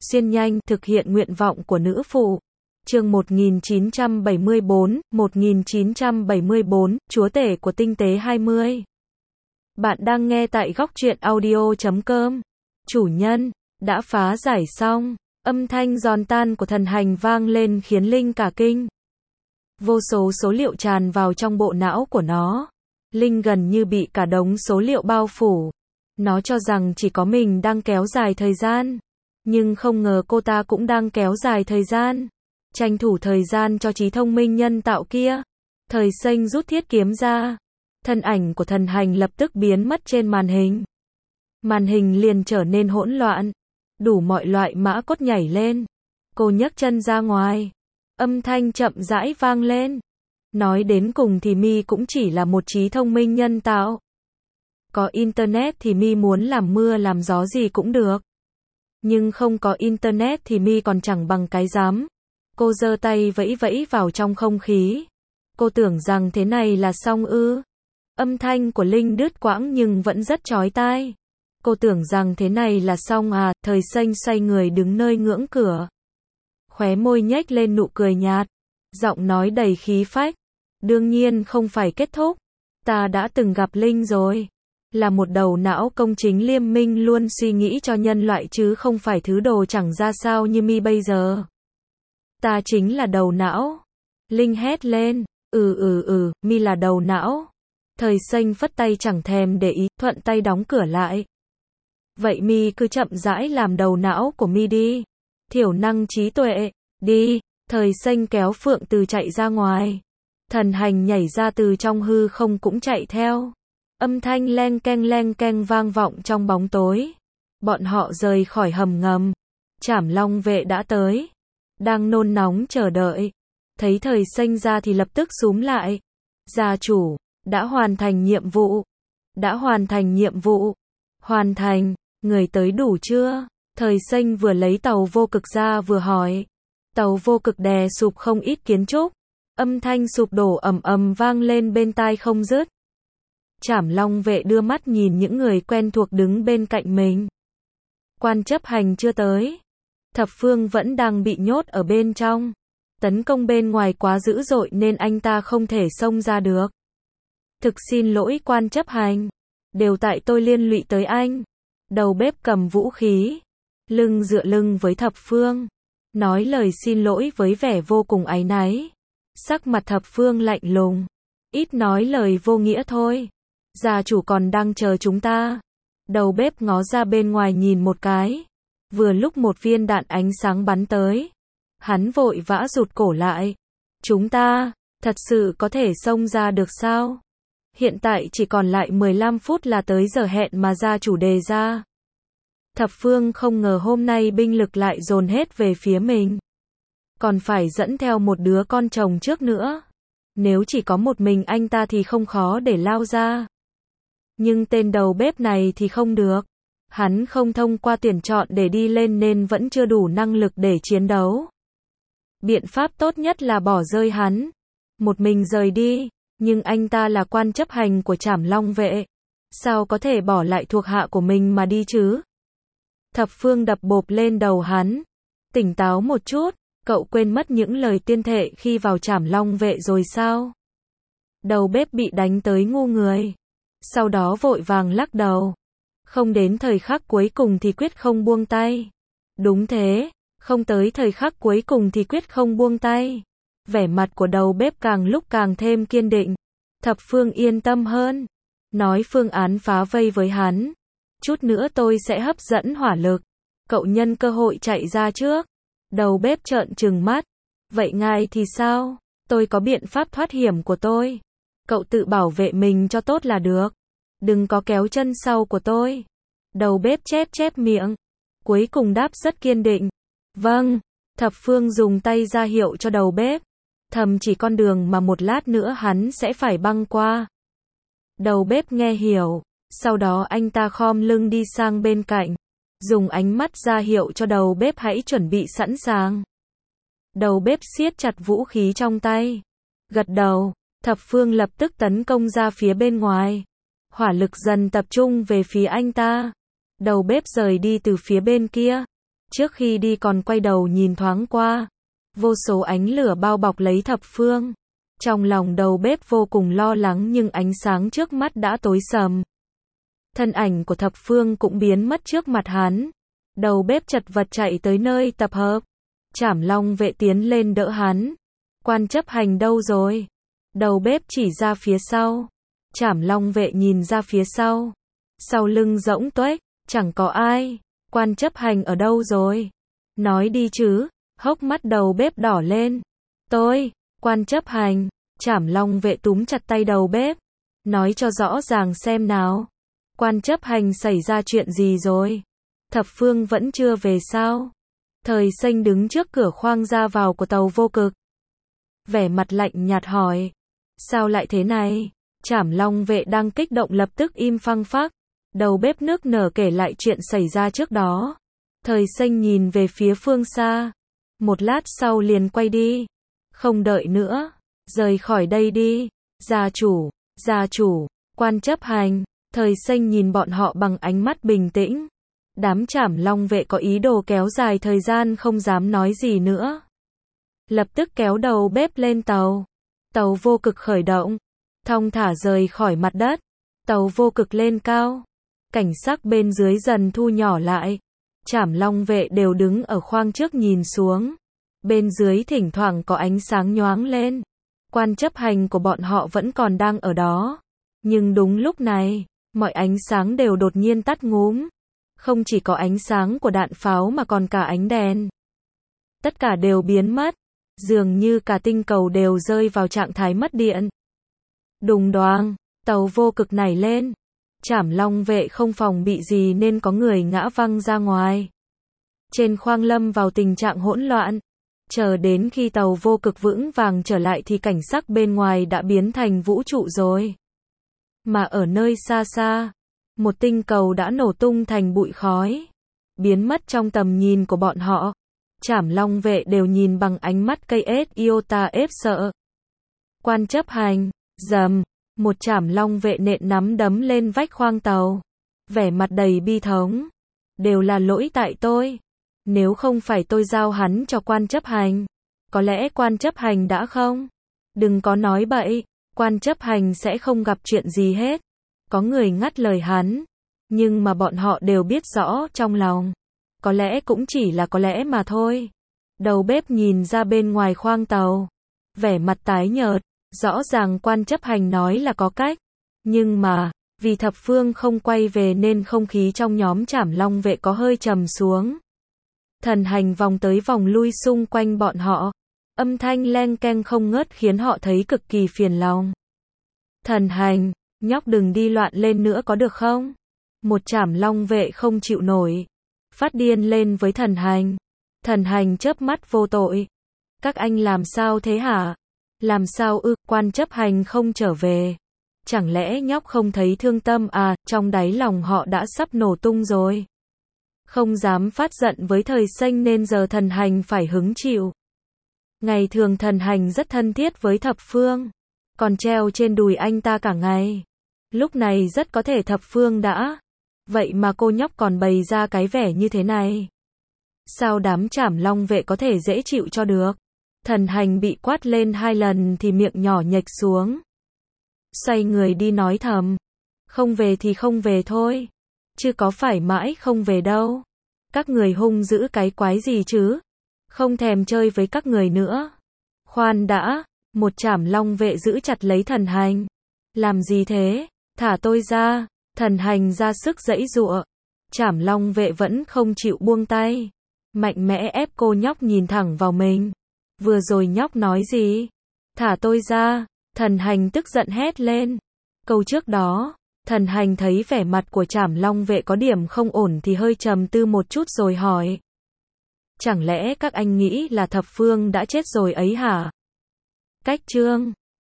xuyên nhanh, thực hiện nguyện vọng của nữ phụ. Chương 1974, Chúa tể của tinh tế 20. Bạn đang nghe tại góc truyện audio.com. Chủ nhân, đã phá giải xong. Âm thanh giòn tan của thần hành vang lên khiến Linh cả kinh. Vô số số liệu tràn vào trong bộ não của nó. Linh gần như bị cả đống số liệu bao phủ. Nó cho rằng chỉ có mình đang kéo dài thời gian. Nhưng không ngờ cô ta cũng đang kéo dài thời gian. Tranh thủ thời gian cho trí thông minh nhân tạo kia. Thời xanh rút thiết kiếm ra. Thân ảnh của thần hành lập tức biến mất trên màn hình. Màn hình liền trở nên hỗn loạn. Đủ mọi loại mã cốt nhảy lên. Cô nhấc chân ra ngoài. Âm thanh chậm rãi vang lên. Nói đến cùng thì mi cũng chỉ là một trí thông minh nhân tạo. Có internet thì mi muốn làm mưa làm gió gì cũng được. Nhưng không có internet thì mi còn chẳng bằng cái rắm. Cô giơ tay vẫy vẫy vào trong không khí. Cô tưởng rằng thế này là xong ư? Âm thanh của Linh đứt quãng nhưng vẫn rất chói tai. Cô tưởng rằng thế này là xong à? Thời xanh xoay người đứng nơi ngưỡng cửa. Khóe môi nhếch lên nụ cười nhạt. Giọng nói đầy khí phách. Đương nhiên không phải kết thúc. Ta đã từng gặp Linh rồi. Là một đầu não công chính liêm minh luôn suy nghĩ cho nhân loại chứ không phải thứ đồ chẳng ra sao như mi bây giờ. Ta chính là đầu não. Linh hét lên. Mi là đầu não. Thời xanh phất tay chẳng thèm để ý, thuận tay đóng cửa lại. Vậy mi cứ chậm rãi làm đầu não của mi đi. Thiểu năng trí tuệ, đi. Thời xanh kéo Phượng Từ chạy ra ngoài. Thần hành nhảy ra từ trong hư không cũng chạy theo. Âm thanh leng keng vang vọng trong bóng tối. Bọn họ rời khỏi hầm ngầm. Trảm Long vệ đã tới. Đang nôn nóng chờ đợi. Thấy thời xanh ra thì lập tức xúm lại. Gia chủ, đã hoàn thành nhiệm vụ. Đã hoàn thành nhiệm vụ. Hoàn thành, người tới đủ chưa? Thời xanh vừa lấy tàu vô cực ra vừa hỏi. Tàu vô cực đè sụp không ít kiến trúc. Âm thanh sụp đổ ầm ầm vang lên bên tai không dứt. Trảm Long vệ đưa mắt nhìn những người quen thuộc đứng bên cạnh mình. Quan chấp hành chưa tới. Thập Phương vẫn đang bị nhốt ở bên trong. Tấn công bên ngoài quá dữ dội nên anh ta không thể xông ra được. Thực xin lỗi quan chấp hành. Đều tại tôi liên lụy tới anh. Đầu bếp cầm vũ khí. Lưng dựa lưng với Thập Phương. Nói lời xin lỗi với vẻ vô cùng áy náy. Sắc mặt Thập Phương lạnh lùng. Ít nói lời vô nghĩa thôi. Gia chủ còn đang chờ chúng ta. Đầu bếp ngó ra bên ngoài nhìn một cái. Vừa lúc một viên đạn ánh sáng bắn tới. Hắn vội vã rụt cổ lại. Chúng ta, thật sự có thể xông ra được sao? Hiện tại chỉ còn lại 15 phút là tới giờ hẹn mà gia chủ đề ra. Thập Phương không ngờ hôm nay binh lực lại dồn hết về phía mình. Còn phải dẫn theo một đứa con chồng trước nữa. Nếu chỉ có một mình anh ta thì không khó để lao ra. Nhưng tên đầu bếp này thì không được. Hắn không thông qua tuyển chọn để đi lên nên vẫn chưa đủ năng lực để chiến đấu. Biện pháp tốt nhất là bỏ rơi hắn. Một mình rời đi. Nhưng anh ta là quan chấp hành của Trảm Long vệ. Sao có thể bỏ lại thuộc hạ của mình mà đi chứ? Thập Phương đập bộp lên đầu hắn. Tỉnh táo một chút. Cậu quên mất những lời tuyên thệ khi vào Trảm Long vệ rồi sao? Đầu bếp bị đánh tới ngu người. Sau đó vội vàng lắc đầu. Không đến thời khắc cuối cùng thì quyết không buông tay. Đúng thế, không tới thời khắc cuối cùng thì quyết không buông tay. Vẻ mặt của đầu bếp càng lúc càng thêm kiên định. Thập Phương yên tâm hơn. Nói phương án phá vây với hắn. Chút nữa tôi sẽ hấp dẫn hỏa lực. Cậu nhân cơ hội chạy ra trước. Đầu bếp trợn trừng mắt. Vậy ngài thì sao? Tôi có biện pháp thoát hiểm của tôi. Cậu tự bảo vệ mình cho tốt là được. Đừng có kéo chân sau của tôi. Đầu bếp chép miệng. Cuối cùng đáp rất kiên định. Vâng. Thập Phương dùng tay ra hiệu cho đầu bếp. Thầm chỉ con đường mà một lát nữa hắn sẽ phải băng qua. Đầu bếp nghe hiểu. Sau đó anh ta khom lưng đi sang bên cạnh. Dùng ánh mắt ra hiệu cho đầu bếp hãy chuẩn bị sẵn sàng. Đầu bếp siết chặt vũ khí trong tay. Gật đầu. Thập Phương lập tức tấn công ra phía bên ngoài. Hỏa lực dần tập trung về phía anh ta. Đầu bếp rời đi từ phía bên kia. Trước khi đi còn quay đầu nhìn thoáng qua. Vô số ánh lửa bao bọc lấy thập phương. Trong lòng đầu bếp vô cùng lo lắng nhưng ánh sáng trước mắt đã tối sầm. Thân ảnh của thập phương cũng biến mất trước mặt hắn. Đầu bếp chật vật chạy tới nơi tập hợp. Trảm Long vệ tiến lên đỡ hắn. Quan chấp hành đâu rồi? Đầu bếp chỉ ra phía sau. Trảm Long vệ nhìn ra phía sau. Sau lưng rỗng tuếch, chẳng có ai. Quan chấp hành ở đâu rồi? Nói đi chứ. Hốc mắt đầu bếp đỏ lên. Tôi, quan chấp hành. Trảm Long vệ túm chặt tay đầu bếp. Nói cho rõ ràng xem nào. Quan chấp hành xảy ra chuyện gì rồi? Thập phương vẫn chưa về sao? Thời Xanh đứng trước cửa khoang ra vào của tàu vô cực. Vẻ mặt lạnh nhạt hỏi. Sao lại thế này? Trảm Long vệ đang kích động lập tức im phăng phắc. Đầu bếp nước nở kể lại chuyện xảy ra trước đó. Thời Xanh nhìn về phía phương xa. Một lát sau liền quay đi. Không đợi nữa. Rời khỏi đây đi. Gia chủ, quan chấp hành. Thời Xanh nhìn bọn họ bằng ánh mắt bình tĩnh. Đám Trảm Long vệ có ý đồ kéo dài thời gian không dám nói gì nữa. Lập tức kéo đầu bếp lên tàu. Tàu vô cực khởi động. Thong thả rời khỏi mặt đất. Tàu vô cực lên cao. Cảnh sắc bên dưới dần thu nhỏ lại. Trảm Long vệ đều đứng ở khoang trước nhìn xuống. Bên dưới thỉnh thoảng có ánh sáng nhoáng lên. Quan chấp hành của bọn họ vẫn còn đang ở đó. Nhưng đúng lúc này, mọi ánh sáng đều đột nhiên tắt ngúm. Không chỉ có ánh sáng của đạn pháo mà còn cả ánh đèn. Tất cả đều biến mất. Dường như cả tinh cầu đều rơi vào trạng thái mất điện. Đùng đoàng, tàu vô cực nảy lên. Trảm Long vệ không phòng bị gì nên có người ngã văng ra ngoài. Trên khoang lâm vào tình trạng hỗn loạn. Chờ đến khi tàu vô cực vững vàng trở lại thì cảnh sắc bên ngoài đã biến thành vũ trụ rồi. Mà ở nơi xa xa, một tinh cầu đã nổ tung thành bụi khói. Biến mất trong tầm nhìn của bọn họ. Trảm Long vệ đều nhìn bằng ánh mắt cây ếch iota ép sợ. Quan chấp hành, rầm, một Trảm Long vệ nện nắm đấm lên vách khoang tàu. Vẻ mặt đầy bi thống. Đều là lỗi tại tôi. Nếu không phải tôi giao hắn cho quan chấp hành. Có lẽ quan chấp hành đã không? Đừng có nói bậy. Quan chấp hành sẽ không gặp chuyện gì hết. Có người ngắt lời hắn. Nhưng mà bọn họ đều biết rõ trong lòng. Có lẽ cũng chỉ là có lẽ mà thôi. Đầu bếp nhìn ra bên ngoài khoang tàu. Vẻ mặt tái nhợt. Rõ ràng quan chấp hành nói là có cách. Nhưng mà, vì thập phương không quay về nên không khí trong nhóm Trảm Long vệ có hơi trầm xuống. Thần hành vòng tới vòng lui xung quanh bọn họ. Âm thanh leng keng không ngớt khiến họ thấy cực kỳ phiền lòng. Thần hành, nhóc đừng đi loạn lên nữa có được không? Một Trảm Long vệ không chịu nổi. Phát điên lên với thần hành. Thần hành chớp mắt vô tội. Các anh làm sao thế hả? Làm sao ư? Quan chấp hành không trở về. Chẳng lẽ nhóc không thấy thương tâm à? Trong đáy lòng họ đã sắp nổ tung rồi. Không dám phát giận với Thời Xanh nên giờ thần hành phải hứng chịu. Ngày thường thần hành rất thân thiết với thập phương. Còn treo trên đùi anh ta cả ngày. Lúc này rất có thể thập phương đã. Vậy mà cô nhóc còn bày ra cái vẻ như thế này. Sao đám Trảm Long vệ có thể dễ chịu cho được? Thần hành bị quát lên 2 lần thì miệng nhỏ nhếch xuống. Xoay người đi nói thầm. Không về thì không về thôi. Chứ có phải mãi không về đâu. Các người hung dữ cái quái gì chứ? Không thèm chơi với các người nữa. Khoan đã, một Trảm Long vệ giữ chặt lấy thần hành. Làm gì thế? Thả tôi ra. Thần hành ra sức giãy giụa. Trảm Long vệ vẫn không chịu buông tay. Mạnh mẽ ép cô nhóc nhìn thẳng vào mình. Vừa rồi nhóc nói gì? Thả tôi ra. Thần hành tức giận hét lên. Câu trước đó, thần hành thấy vẻ mặt của Trảm Long vệ có điểm không ổn thì hơi trầm tư một chút rồi hỏi. Chẳng lẽ các anh nghĩ là thập phương đã chết rồi ấy hả? Cách chương